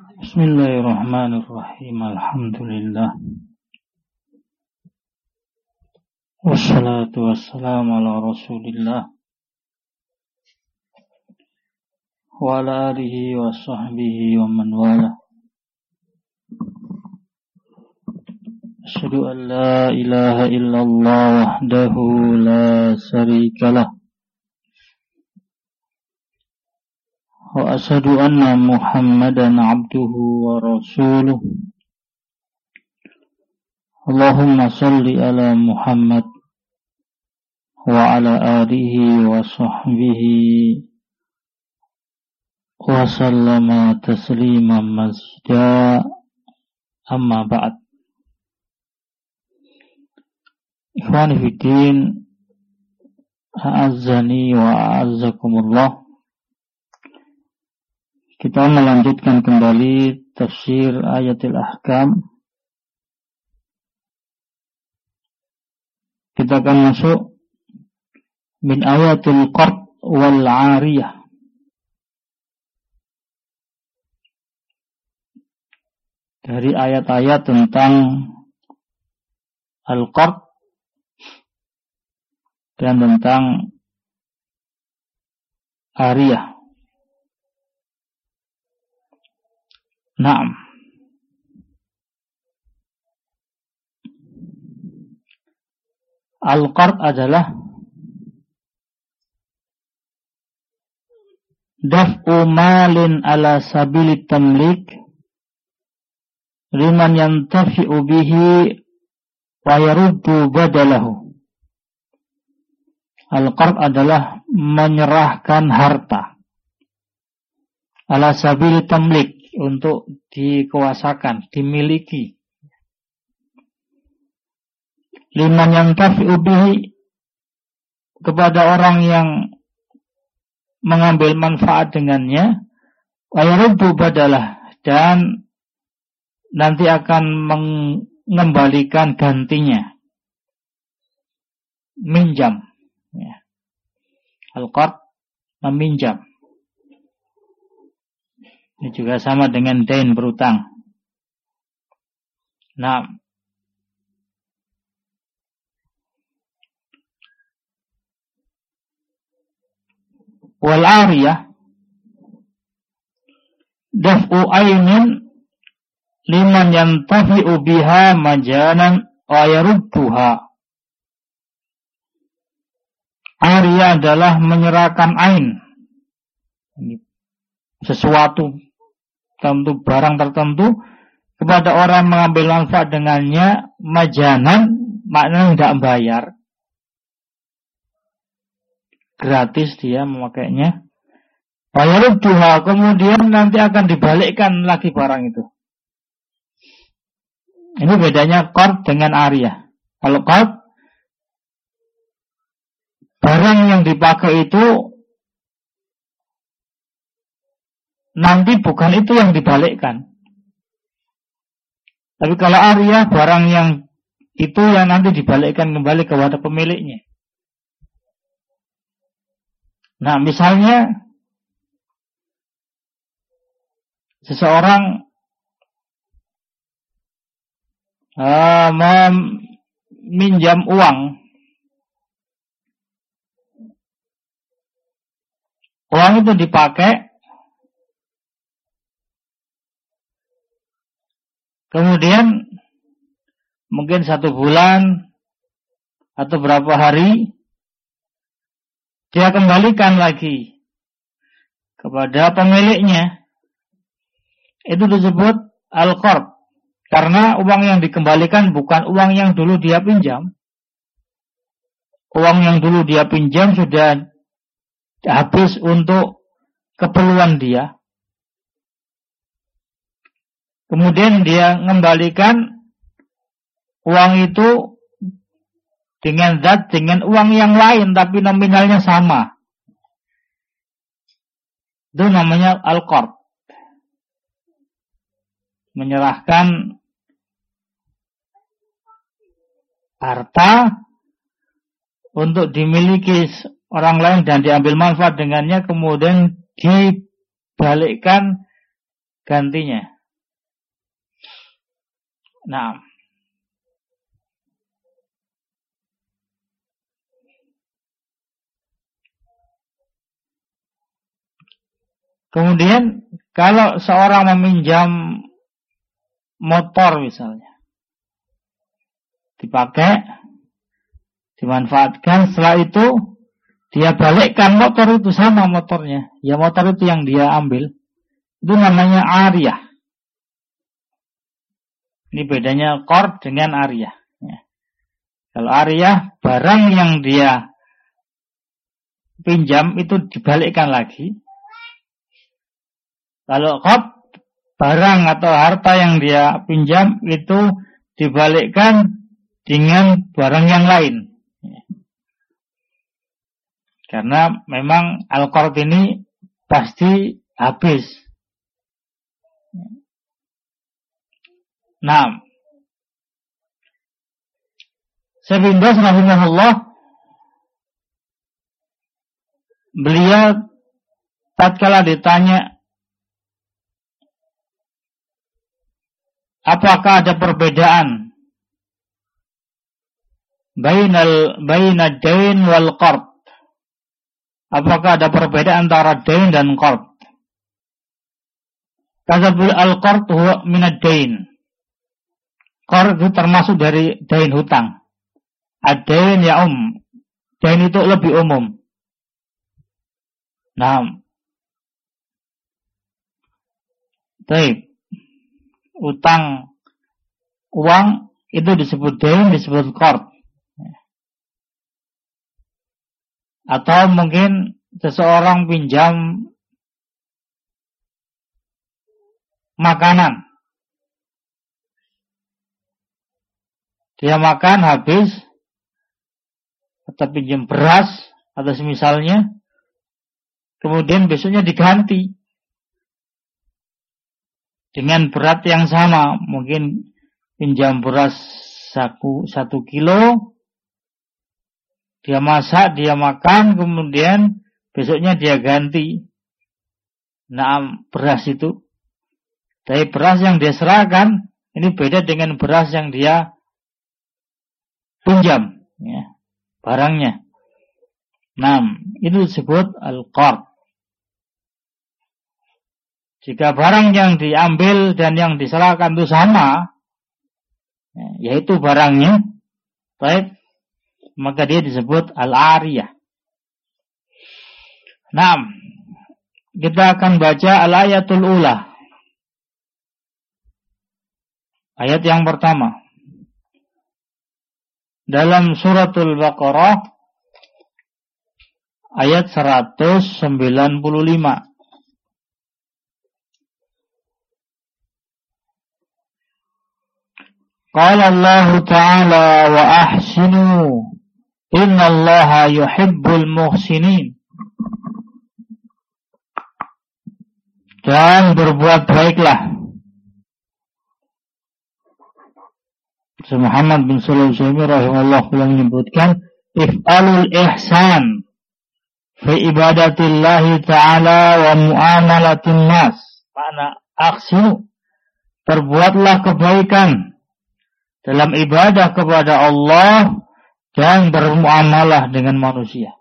Bismillahirrahmanirrahim. Alhamdulillah. Wassalatu wassalamu ala Rasulillah wa ala alihi wa sahbihi wa man wala. Asyhadu an la ilaha illallah wahdahu la syarikalah. Wa asyhadu anna Muhammadan abduhu wa rasuluh. Allahumma salli ala Muhammad wa ala alihi wa sahbihi wa sallama tasliman mazida, amma ba'd. Ikhwani fiddin, a'azzani wa a'azzakumullah. Kita melanjutkan kembali tafsir ayatil ahkam. Kita akan masuk min ayatil qard wal 'ariyah. Dari ayat-ayat tentang al-qard dan tentang ariyah. Naam. Al-qard adalah daf'u malin ala sabili tamlik liman yantafi'u bihi wa yaruddu badalahu. Al-qard adalah menyerahkan harta ala sabili tamlik, untuk dikuasakan, dimiliki. Liman yantafi'u bihi, kepada orang yang mengambil manfaat dengannya, wa yaruddu badalah, dan nanti akan mengembalikan gantinya. Minjam. Ya. Al-qard, meminjam. Ini juga sama dengan dain, berutang. Nah, wal 'ariyah daf'u ainin liman yantafi'u biha majanan wa yarudduha. Ariyah adalah menyerahkan ain, sesuatu tentu, barang tertentu, kepada orang mengambil manfaat dengannya, majanan, maknanya tidak membayar, gratis dia memakainya. Bayarudduha, kemudian nanti akan dibalikkan lagi barang itu. Ini bedanya qard dengan ariyah. Kalau qard, barang yang dipakai itu nanti bukan itu yang dibalikkan. Tapi kalau ariyah, barang yang itu yang nanti dibalikkan kembali kepada pemiliknya. Nah, misalnya seseorang meminjam uang. Uang itu dipakai, kemudian mungkin 1 bulan atau berapa hari dia kembalikan lagi kepada pemiliknya. Itu disebut al-qard, karena uang yang dikembalikan bukan uang yang dulu dia pinjam. Uang yang dulu dia pinjam sudah habis untuk keperluan dia. Kemudian dia mengembalikan uang itu dengan uang yang lain, tapi nominalnya sama. Itu namanya al-qard. Menyerahkan harta untuk dimiliki orang lain dan diambil manfaat dengannya, kemudian dibalikkan gantinya. Nah, kemudian kalau seorang meminjam motor misalnya, dipakai, dimanfaatkan, setelah itu dia balikkan motor itu sama motornya. Ya motor itu yang dia ambil, itu namanya ariyah. Ini bedanya qard dengan ariyah. Ya. Kalau ariyah, barang yang dia pinjam itu dibalikkan lagi. Kalau qard, barang atau harta yang dia pinjam itu dibalikkan dengan barang yang lain. Ya. Karena memang al-qard ini pasti habis. Nah, Syekh bin Baz rahimahullah, beliau tatkala ditanya apakah ada perbedaan bainad dain wal qard, apakah ada perbedaan antara dain dan qard? Kata beliau, al-qard huwa minad dain. Qard itu termasuk dari dain hutang. Ad-dain ya dain itu lebih umum. Nah, baik. Utang uang itu disebut dain, disebut qard. Atau mungkin seseorang pinjam makanan. Dia makan habis, atau pinjam beras, atau semisalnya, kemudian besoknya diganti dengan berat yang sama. Mungkin pinjam beras 1 kilo, dia masak, dia makan, kemudian besoknya dia ganti beras itu. Tapi beras yang dia serahkan, ini beda dengan beras yang dia pinjam, ya, barangnya. Itu disebut al-qard. Jika barang yang diambil dan yang diserahkan itu sama, yaitu barangnya, baik, maka dia disebut al-ariyah. Kita akan baca al-ayatul ula. Ayat yang pertama. Dalam suratul Baqarah ayat 195. Qala Allah Ta'ala wa ahsinu innallaha yuhibbul muhsinin. Dan berbuat baiklah. Muhammad bin Shalih Al-Utsaimin rahimahullah yang menyebutkan if'alul ihsan fi ibadatillahi ta'ala wa muamalatin nas. Makna aksinu, perbuatlah kebaikan dalam ibadah kepada Allah dan bermuamalah dengan manusia.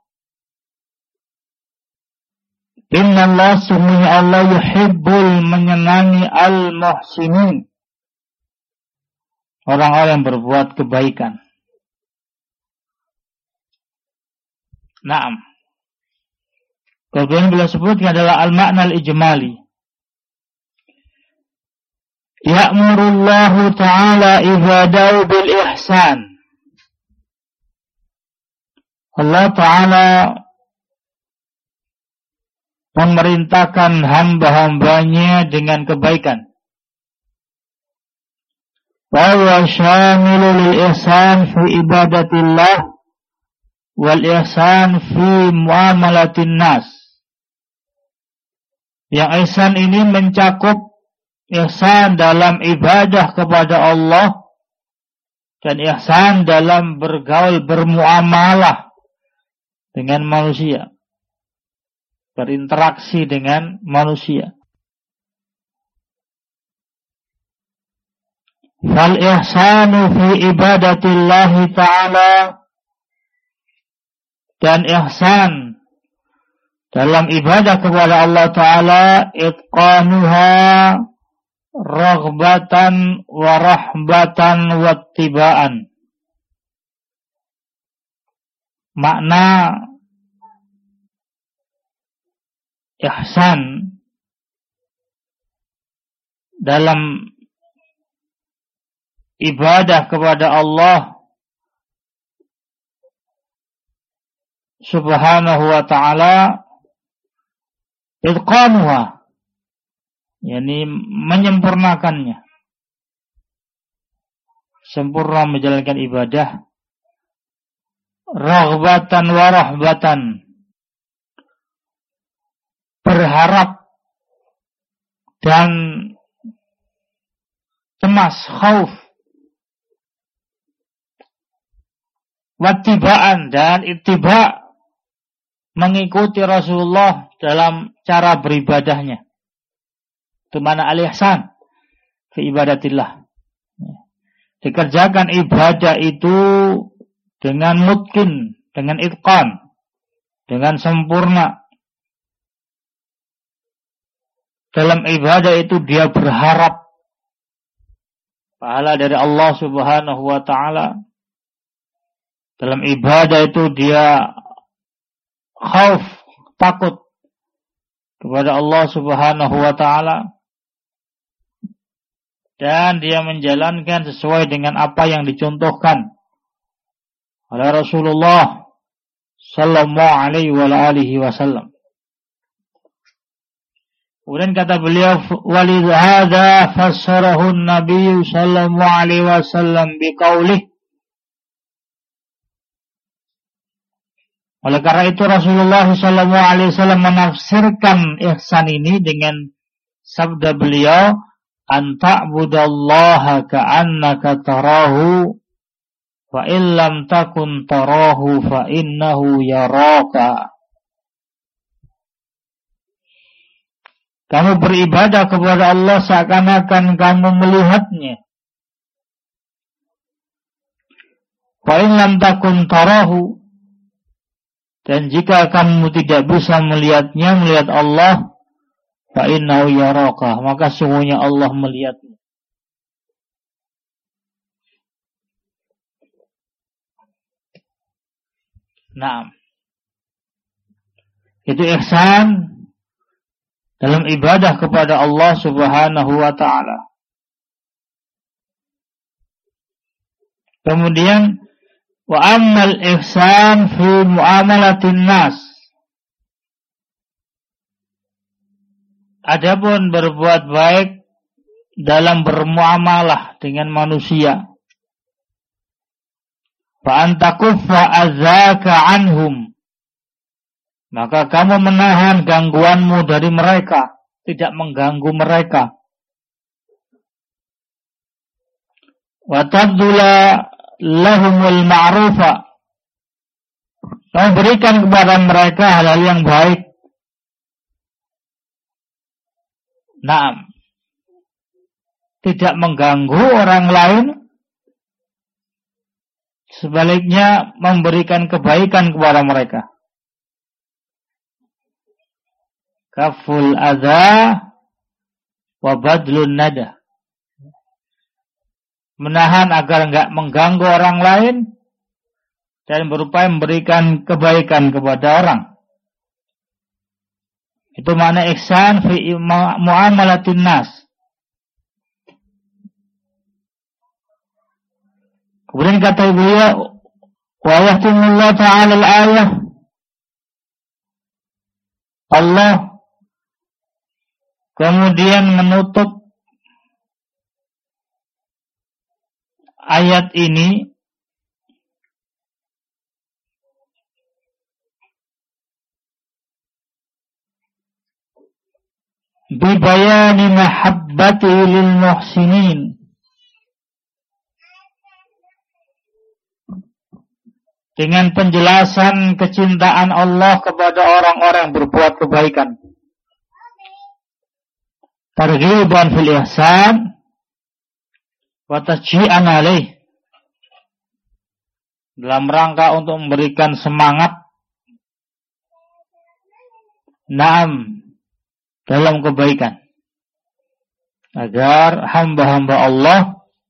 Innallah, sungguhnya Allah yuhibbul, menyenangi al-muhsinin, orang-orang yang berbuat kebaikan. Kemudian beliau sebutkan adalah al-makna al-ijmali. Ya'murullahu ta'ala ibadahu bil ihsan. Allah Ta'ala memerintahkan hamba-hambanya dengan kebaikan. Wa huwa syamilul ihsan fi ibadatillah wal ihsan fi muamalatin nas. Yang ihsan ini mencakup ihsan dalam ibadah kepada Allah dan ihsan dalam bergaul, bermuamalah dengan manusia, berinteraksi dengan manusia. Fal ihsanu fi ibadatillahi ta'ala, dan ihsan dalam ibadah kepada Allah Ta'ala, itqanuha raghbatan wa rahbatan wa ittiba'an. Makna ihsan dalam ibadah kepada Allah Subhanahu wa ta'ala, itqanuha, yakni menyempurnakannya, sempurna menjalankan ibadah, raghbatan wa rahbatan, berharap dan cemas, khauf, wattiba'an, dan ittiba', mengikuti Rasulullah dalam cara beribadahnya. Itu mana al-ihsan fi ibadatillah. Dikerjakan ibadah itu dengan mutqin, dengan itqan, dengan sempurna. Dalam ibadah itu dia berharap pahala dari Allah Subhanahu wa ta'ala. Dalam ibadah itu dia khauf, takut kepada Allah Subhanahu wa ta'ala. Dan dia menjalankan sesuai dengan apa yang dicontohkan oleh Rasulullah sallallahu alaihi wa alihi wasallam. Kemudian kata beliau, walidhada fassarahu an-nabiy sallallahu alaihi wasallam biqaulih. Oleh karena itu Rasulullah sallallahu alaihi wasallam menafsirkan ihsan ini dengan sabda beliau, anta'budallaha ka'annaka tarahu fa illam takun tarahu fa innahu yaraka. Kamu beribadah kepada Allah seakan-akan kamu melihatnya. Fa illam takun tarahu, dan jika kamu tidak bisa melihatnya, melihat Allah, fa innahu yaraka, maka sungguhnya Allah melihatmu. Nah, itu ihsan dalam ibadah kepada Allah Subhanahu wa ta'ala. Kemudian wa ammal ihsan fi muamalatin nas. Adapun berbuat baik dalam bermuamalah dengan manusia. Fa antakuffa azaka anhum, maka kamu menahan gangguanmu dari mereka, tidak mengganggu mereka. Wa tabdula lahumul ma'rufa, kamu berikan kepada mereka hal-hal yang baik. Naam, tidak mengganggu orang lain, sebaliknya memberikan kebaikan kepada mereka. Kaful adza wa badlun nada, menahan agar enggak mengganggu orang lain dan berupaya memberikan kebaikan kepada orang. Itu makna ihsan fi muamalatin nas. Kemudian kata beliau, wa yahtimullahu ta'ala al-ayah, Allah kemudian menutup ayat ini bibayani mahabbati lil muhsinin, dengan penjelasan kecintaan Allah kepada orang-orang yang berbuat kebaikan. Targhiban fil ihsan wa tasji'an alaih, dalam rangka untuk memberikan semangat dalam kebaikan, agar hamba-hamba Allah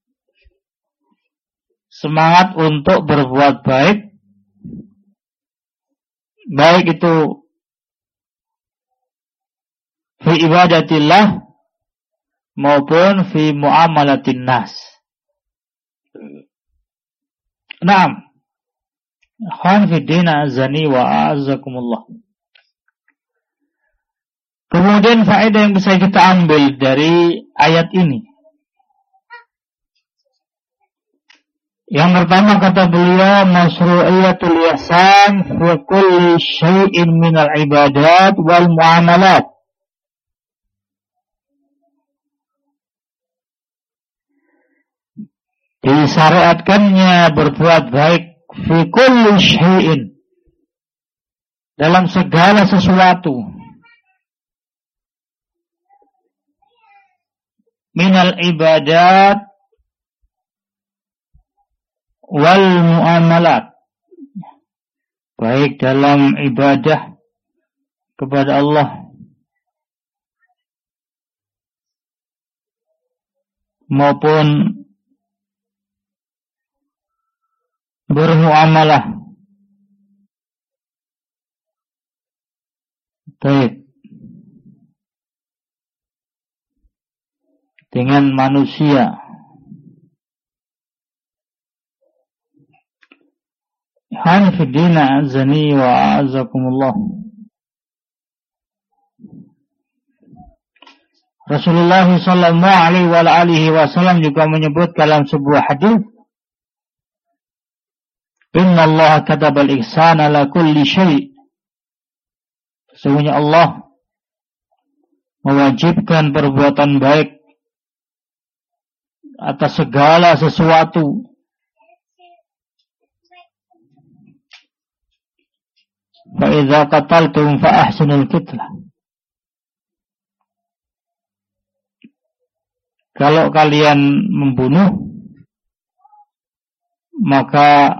semangat untuk berbuat baik, baik itu fi ibadatillah maupun fi muamalatin nas. Naam. Khan fi dina azani wa a'azzakumullah. Kemudian faedah yang bisa kita ambil dari ayat ini. Yang pertama kata beliau, masyru'iyatul ihsan fi kulli syai'in minal ibadat wal muamalat. Disyariatkannya berbuat baik fi kulli syai'in, dalam segala sesuatu, minal ibadat wal muamalat, baik dalam ibadah kepada Allah maupun bermuamalah. Baik. Dengan manusia. Hanfidina azani wa a'azakumullah. Rasulullah sallallahu alaihi wasallam juga menyebut dalam sebuah hadis, Inna Allah katabal ihsana ala kulli syai'. Sesungguhnya Allah mewajibkan perbuatan baik atas segala sesuatu. Fa idza qataltum fa ahsinul qitlah. Kalau kalian membunuh, maka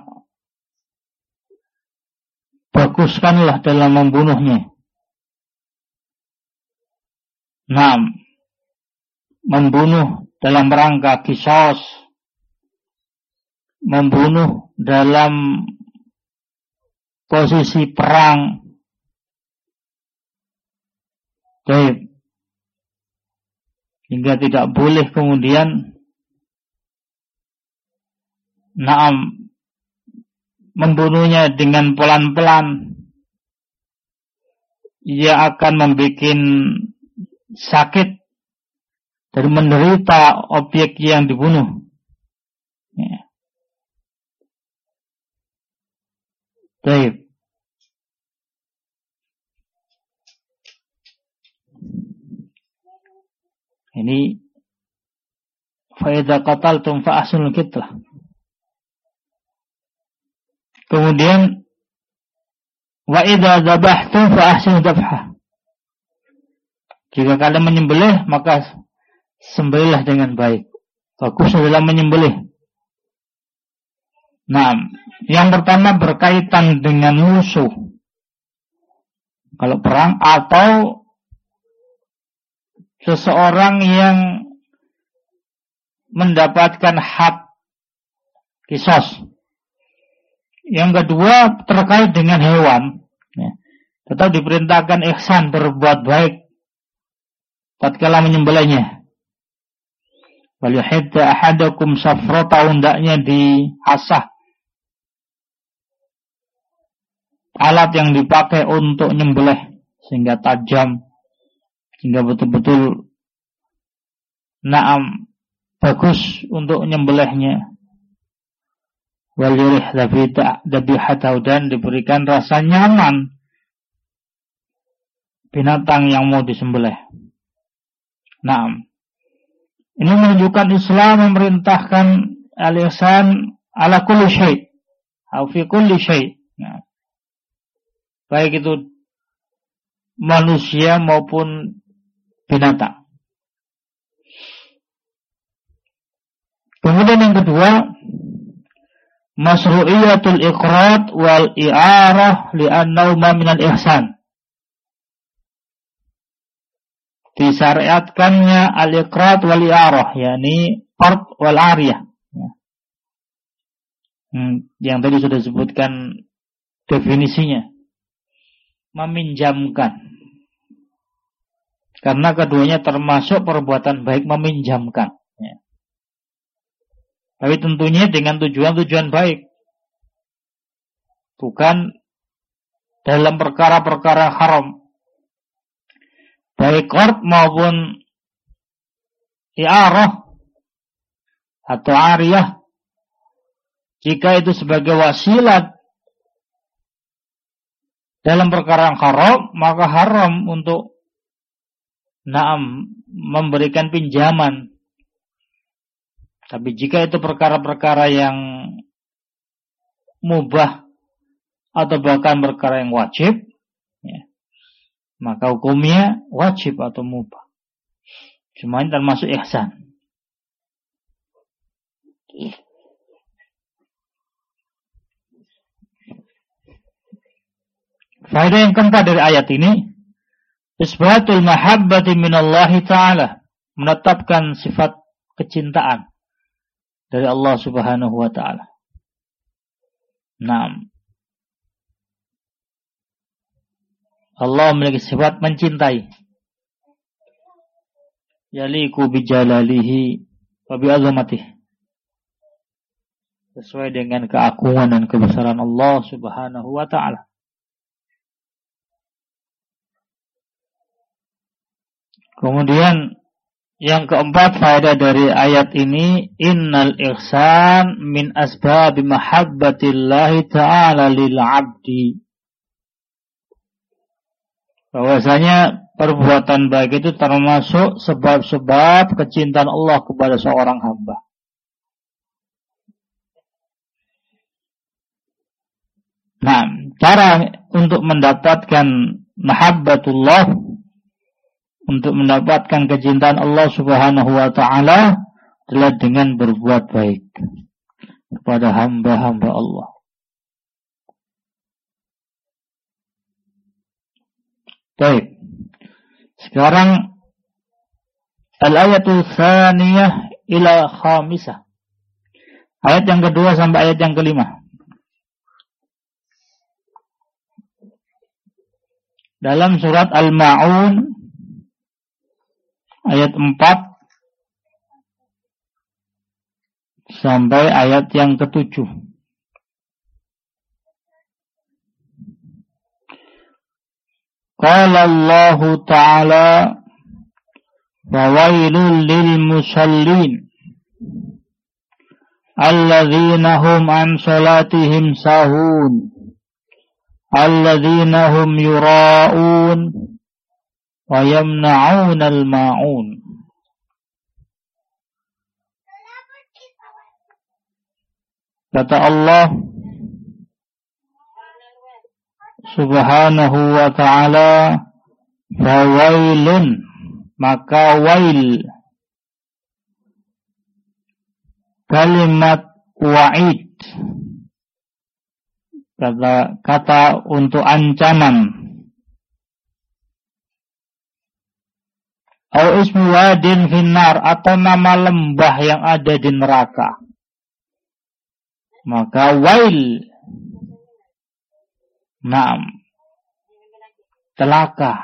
baguskanlah dalam membunuhnya. Membunuh dalam rangka qisas, membunuh dalam posisi perang. Baik. Hingga tidak boleh kemudian membunuhnya dengan pelan-pelan. Ia akan membuat sakit dan menderita objek yang dibunuh. Ya. Baik. Ini fa idza qataltum fa ahsinul qitlah. Kemudian wa idza dzabhtum fa ahsinu dzabha. Jika kalian menyembelih, maka sembelihlah dengan baik. Bagus dalam menyembelih. Yang pertama berkaitan dengan musuh. Kalau perang atau seseorang yang mendapatkan hak qisas. Yang kedua terkait dengan hewan, tetap diperintahkan ihsan, berbuat baik tatkala menyembelihnya. Wal yuhidda ahadakum safrata, hendaknya diasah alat yang dipakai untuk nyembelih sehingga tajam, sehingga betul-betul bagus untuk nyembelihnya. Wal yurih dzabihatahu, dan diberikan rasa nyaman binatang yang mau disembelih. Ini menunjukkan Islam memerintahkan al-ihsan ala kulli syai' atau fi kulli syai'. Baik itu manusia maupun binatang. Kemudian yang kedua, masru'iyatul iqrat wal i'arah li'annahu ma minal ihsan. Disyariatkannya al-iqrat wal i'arah, yakni qard wal ariyah. Yang tadi sudah disebutkan definisinya. Meminjamkan. Karena keduanya termasuk perbuatan baik, meminjamkan. Tapi tentunya dengan tujuan-tujuan baik. Bukan dalam perkara-perkara haram. Baik qard maupun i'arah atau ariyah. Jika itu sebagai wasilat dalam perkara yang haram, maka haram untuk memberikan pinjaman. Tapi jika itu perkara-perkara yang mubah atau bahkan perkara yang wajib, ya, maka hukumnya wajib atau mubah. Cuma ini termasuk ihsan. Faedah yang keempat dari ayat ini, isbatul mahabbati minallahi ta'ala, menetapkan sifat kecintaan dari Allah Subhanahu wa ta'ala. Naam. Allah memiliki sifat mencintai. Yaliku bijalalihi wa bi'azamatihi. Sesuai dengan keagungan dan kebesaran Allah Subhanahu wa ta'ala. Kemudian yang keempat faedah dari ayat ini, innal ihsan min asbabi mahabbatillahi ta'ala lil 'abdi. Bahwasanya perbuatan baik itu termasuk sebab-sebab kecintaan Allah kepada seorang hamba. Nah, cara untuk mendapatkan mahabbatullah, untuk mendapatkan kecintaan Allah Subhanahu wa ta'ala adalah dengan berbuat baik kepada hamba-hamba Allah. Baik. Sekarang al-ayatul tsaniyah ila khamisah. Ayat yang kedua sampai ayat yang kelima. Dalam surat Al-Ma'un ayat 4 sampai ayat yang ke-7. Qala Allah Ta'ala fawailul lil musallin alladzina hum an salatihim sahun alladzina hum yura'un wa yamna'unal ma'un. Kata Allah Subhanahu wa ta'ala, fawailun, maka wail, kalimat wa'id, kata untuk ancaman. Au ismu wadin finnar, atau nama lembah yang ada di neraka. Maka wail, naam, celaka,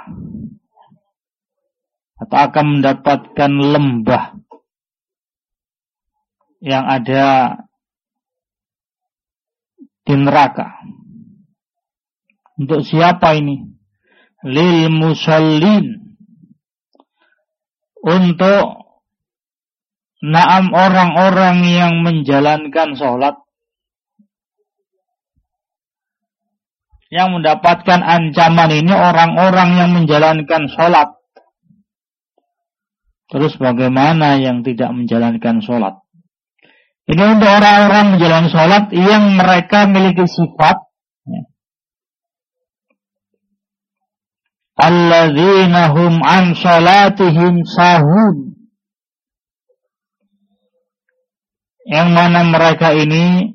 atau akan mendapatkan lembah yang ada di neraka. Untuk siapa ini? Lil musallin, untuk naam orang-orang yang menjalankan sholat. Yang mendapatkan ancaman ini orang-orang yang menjalankan sholat. Terus bagaimana yang tidak menjalankan sholat? Ini untuk orang-orang menjalankan sholat yang mereka miliki sifat alladzina hum an sholatihim sahun, yang mana mereka ini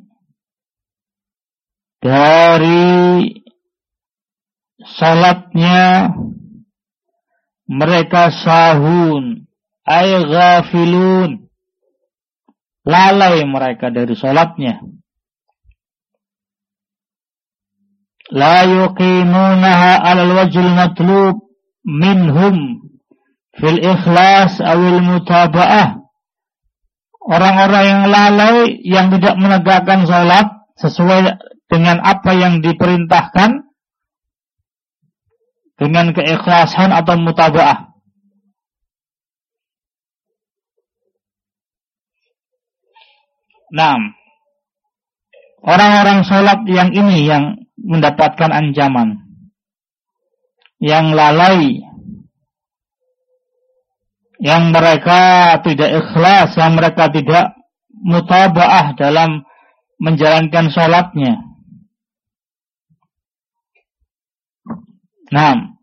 dari salatnya mereka sahun, ay ghafilun, lalai mereka dari salatnya. La yuqimunaha 'alal wajhil matlub minhum fil ikhlas awil mutaba'ah. Orang-orang yang lalai, yang tidak menegakkan salat sesuai dengan apa yang diperintahkan, dengan keikhlasan atau mutaba'ah. Nah, orang-orang salat yang ini yang mendapatkan ancaman, yang lalai, yang mereka tidak ikhlas, yang mereka tidak mutaba'ah dalam menjalankan salatnya. Nah,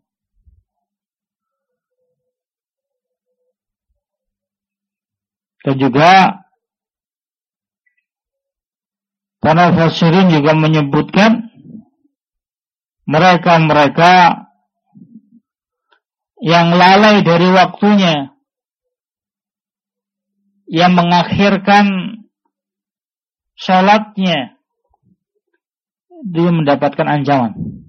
dan juga para mufassirin juga menyebutkan mereka-mereka yang lalai dari waktunya, yang mengakhirkan salatnya, dia mendapatkan ancaman.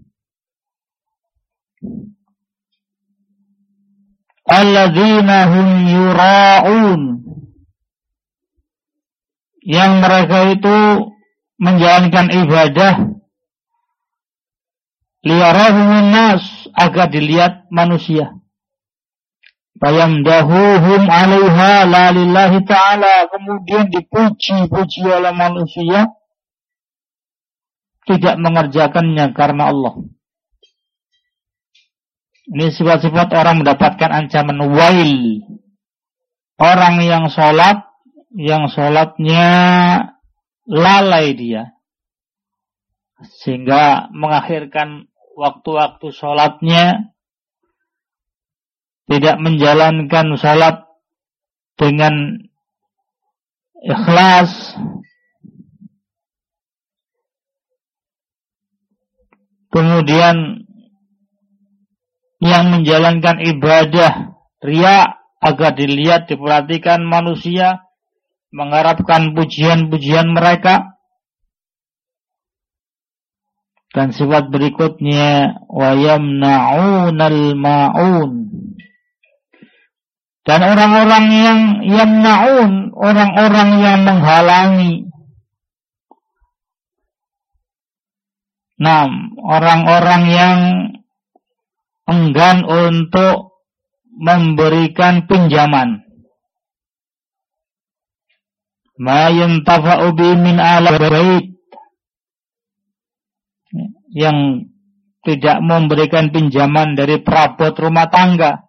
Alladzina hum yura'un, yang mereka itu menjalankan ibadah liyarahumun nas, agar dilihat manusia. Fayamdahuhum 'alaiha la lillahi ta'ala, kemudian dipuji-puji oleh manusia, tidak mengerjakannya karena Allah. Ini sifat-sifat orang mendapatkan ancaman wail. Orang yang sholat, yang sholatnya lalai dia, sehingga mengakhirkan waktu-waktu sholatnya, tidak menjalankan sholat dengan ikhlas, kemudian yang menjalankan ibadah riya agar dilihat, diperhatikan manusia, mengharapkan pujian-pujian mereka. Dan sifat berikutnya wa yamna'unal ma'un, dan orang-orang yang yamna'un, orang-orang yang menghalangi. Nah, orang-orang yang enggan untuk memberikan pinjaman. Ma yantafa'u bi min ala bait, yang tidak memberikan pinjaman dari perabot rumah tangga.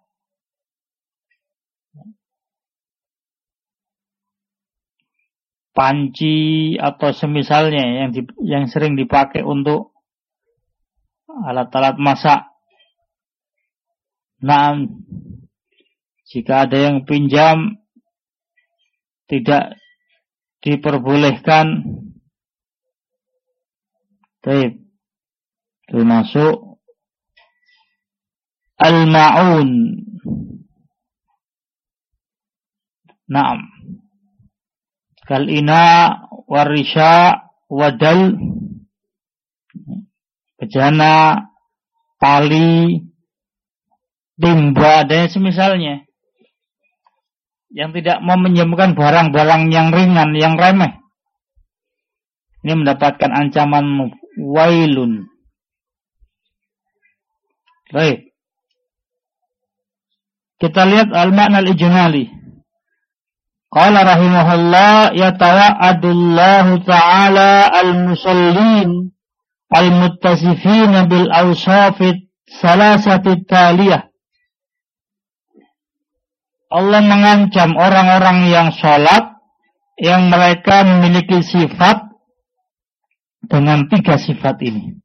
Panci atau semisalnya yang sering dipakai untuk alat-alat masak. Nah, jika ada yang pinjam, tidak diperbolehkan. Baik, termasuk al-ma'un. Naam, kal-ina warisha wadal, bejana, tali, timba, dan semisalnya, yang tidak mau menyembuhkan barang-barang yang ringan, yang remeh. Ini mendapatkan ancaman wailun. Baik, kita lihat al-ma'na al-ijmali. Qala rahimahullah, yatawa'adullahu ta'ala al-musallin al-muttasifina bil awsafit salasati taliyah. Allah mengancam orang-orang yang sholat, yang mereka memiliki sifat dengan 3 sifat ini.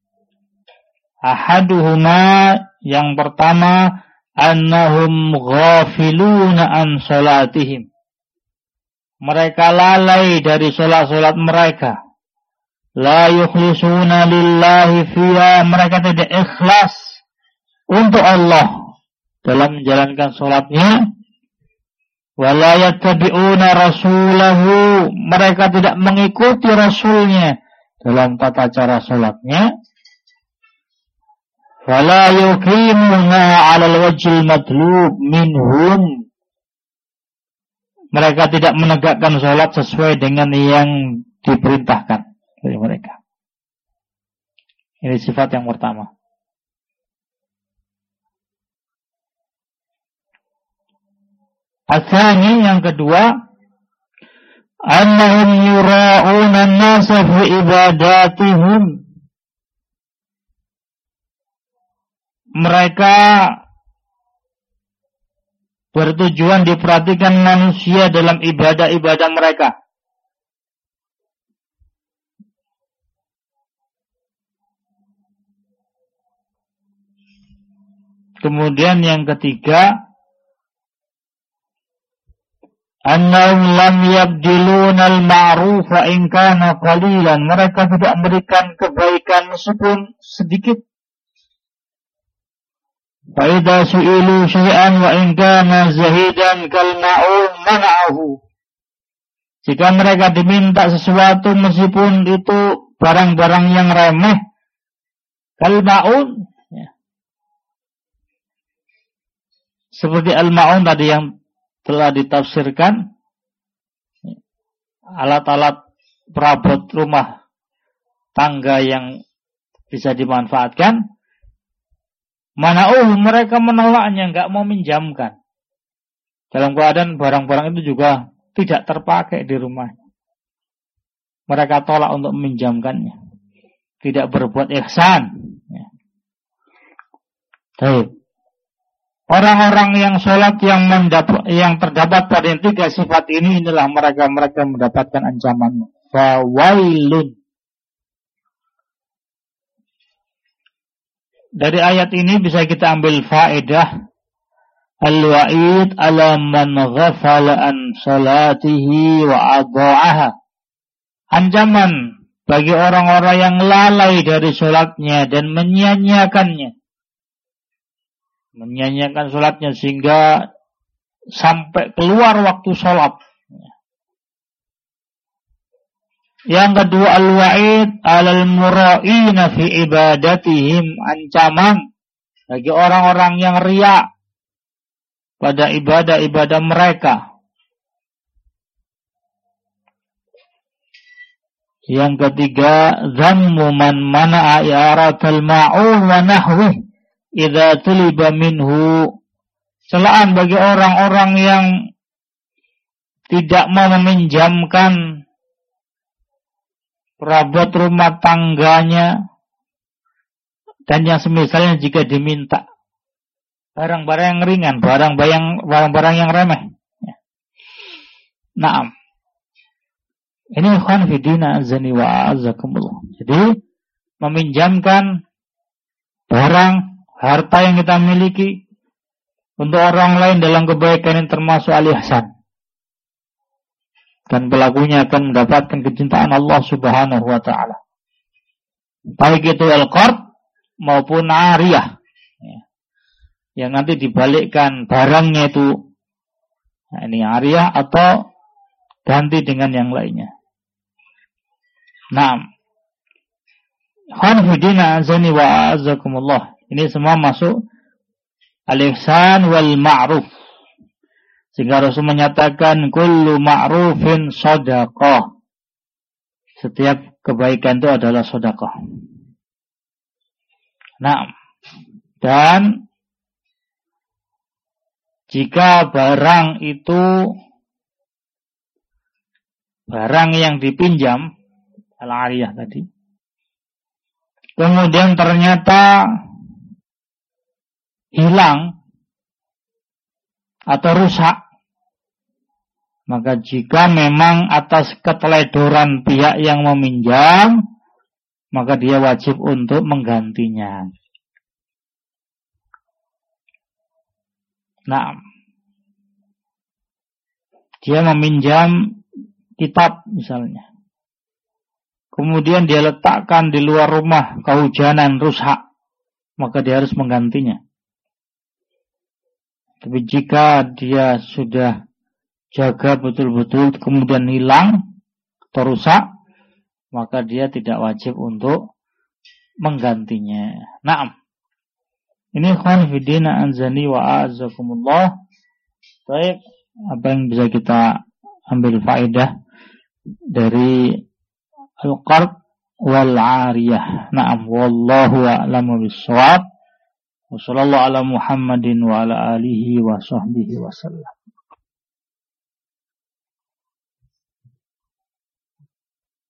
Ahaduhuma, yang pertama, annahum ghafiluna an sholatihim. mereka lalai dari sholat-sholat mereka. La yukhlisuna lillahi fiha, mereka tidak ikhlas untuk Allah dalam menjalankan sholatnya. Wa la yattabi'una rasulahu, mereka tidak mengikuti rasulnya dalam tata cara sholatnya. Wa la yuqimuna 'alal wajhil matlub minhum, mereka tidak menegakkan sholat sesuai dengan yang diperintahkan dari mereka. Ini sifat yang pertama. Atsani, yang kedua, annahum yura'una an-nasa fi ibadatihim, mereka bertujuan diperhatikan manusia dalam ibadah-ibadah mereka. Kemudian yang ketiga, annahum lam yabdiluna al-ma'rufa in kana qalilan, mereka tidak memberikan kebaikan meskipun sedikit. Fa idza su'ilu syai'an wa in kana zahidan kal ma'un mana'ahu, jika mereka diminta sesuatu meskipun itu barang-barang yang remeh, kal ma'un, seperti al-ma'un tadi yang telah ditafsirkan, alat-alat perabot rumah tangga yang bisa dimanfaatkan. Mana'uh, mereka menolaknya, enggak mau minjamkan. Dalam keadaan barang-barang itu juga tidak terpakai di rumah. Mereka tolak untuk meminjamkannya. Tidak berbuat ihsan. Baik. Orang-orang yang sholat yang terdapat pada tiga sifat ini, inilah mereka mendapatkan ancaman. Fawailun. Dari ayat ini bisa kita ambil faedah al-wa'id ala man ghafala an salatihi wa adha'aha. Ancaman bagi orang-orang yang lalai dari sholatnya dan menyia-nyiakannya. Menyanyikan sholatnya sehingga sampai keluar waktu sholat. Yang kedua, al-wa'id alal mura'ina fi ibadatihim, ancaman bagi orang-orang yang riya pada ibadah-ibadah mereka. Yang ketiga, dhammu man mana'a i'aratal ma'un wa nahwih idza tuliba minhu, celaan bagi orang-orang yang tidak mau meminjamkan perabot rumah tangganya dan yang semisalnya jika diminta barang-barang yang ringan, barang-barang yang remeh. Naam. Ini ikhwan fidina azani wa azakumullah. Jadi meminjamkan barang, harta yang kita miliki untuk orang lain dalam kebaikan yang termasuk al-ihsan. Dan pelakunya akan mendapatkan kecintaan Allah Subhanahu wa ta'ala. Baik itu al-qard maupun ariyah. Yang nanti dibalikkan barangnya itu. Nah, ini ariyah atau ganti dengan yang lainnya. Naam. Khanfidina azani wa azakumullah. Ini semua masuk al-ihsan wal ma'ruf. Sehingga Rasul menyatakan kullu ma'rufin shadaqah. Setiap kebaikan itu adalah sedekah. Nah, dan jika barang itu barang yang dipinjam, al-ariyah tadi, kemudian ternyata hilang atau rusak, maka jika memang atas keteledoran pihak yang meminjam, maka dia wajib untuk menggantinya. Nah, dia meminjam kitab misalnya. Kemudian dia letakkan di luar rumah, kehujanan, rusak, maka dia harus menggantinya. Tapi jika dia sudah jaga betul-betul kemudian hilang atau rusak, maka dia tidak wajib untuk menggantinya. Naam. Ini ikhwan fillah anzani wa a'azzakumullah. Baik, apa yang bisa kita ambil faedah dari al-qard wal 'ariyah. Naam, wallahu a'lamu bis-shawab. Wassallallahu ala Muhammadin wa ala alihi wa sahbihi wasallam.